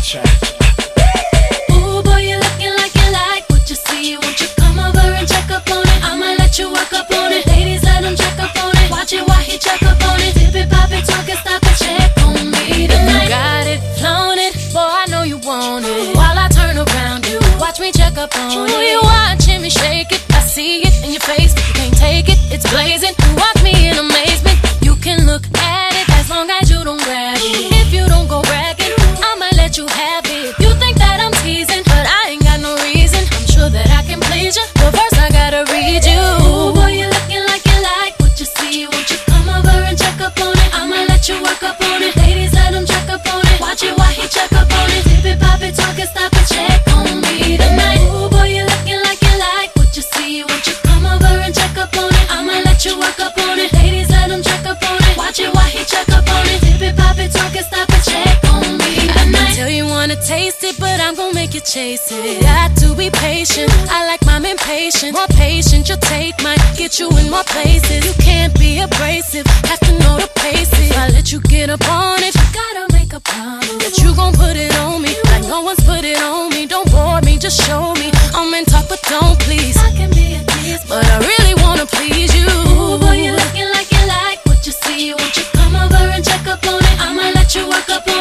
track. Ooh, boy, you're looking like you like what you see. Won't you come over and check up on it? I'ma let you work up on it. Ladies, let him check up on it. Watch it while he check up on it. Dip it, pop it, talk it, stop it, check on me tonight. You got it, flown it, boy, I know you want it. While I turn around, you watch me check up on it. You watching me shake it, I see it in your face, but you can't take it, it's blazing. You watch me in amazement. You can look at it as long as you don't grab it. If you don't go bragging, I'ma let you have it. You think that I'm teasing, but I ain't got no reason. I'm sure that I can please you, but first I gotta read you. Ooh, boy, you're looking like you like what you see. Won't you come over and check up on it? I'ma let you work up on it. Ladies, let him check up on it. Watch it while he check up on it. Dip it, pop it, talk it, stop it, check on me tonight. Ooh, boy, you're looking like you like what you see. Won't you come over and check up on it? I'ma let you work up on it. Ladies, let him check up on it. Watch it while he check up on it. Dip it, pop it, talk it, stop it, check on me tonight. I tell you wanna taste it, but I'm gon' make you chase it. Got to be patient. I like mine impatient. More patient, you'll take might get you in more places. You can't be abrasive, have to know the paces. I let you get up on it, you gotta make a promise that you gon' put it on me like no one's put it on me. Don't bore me, just show me. I'm in talk, but don't please. I can be a tease, but I really wanna please you. Ooh, boy, you're looking like you like what you see. Won't you come over and check up on it? I'ma let you work up on it.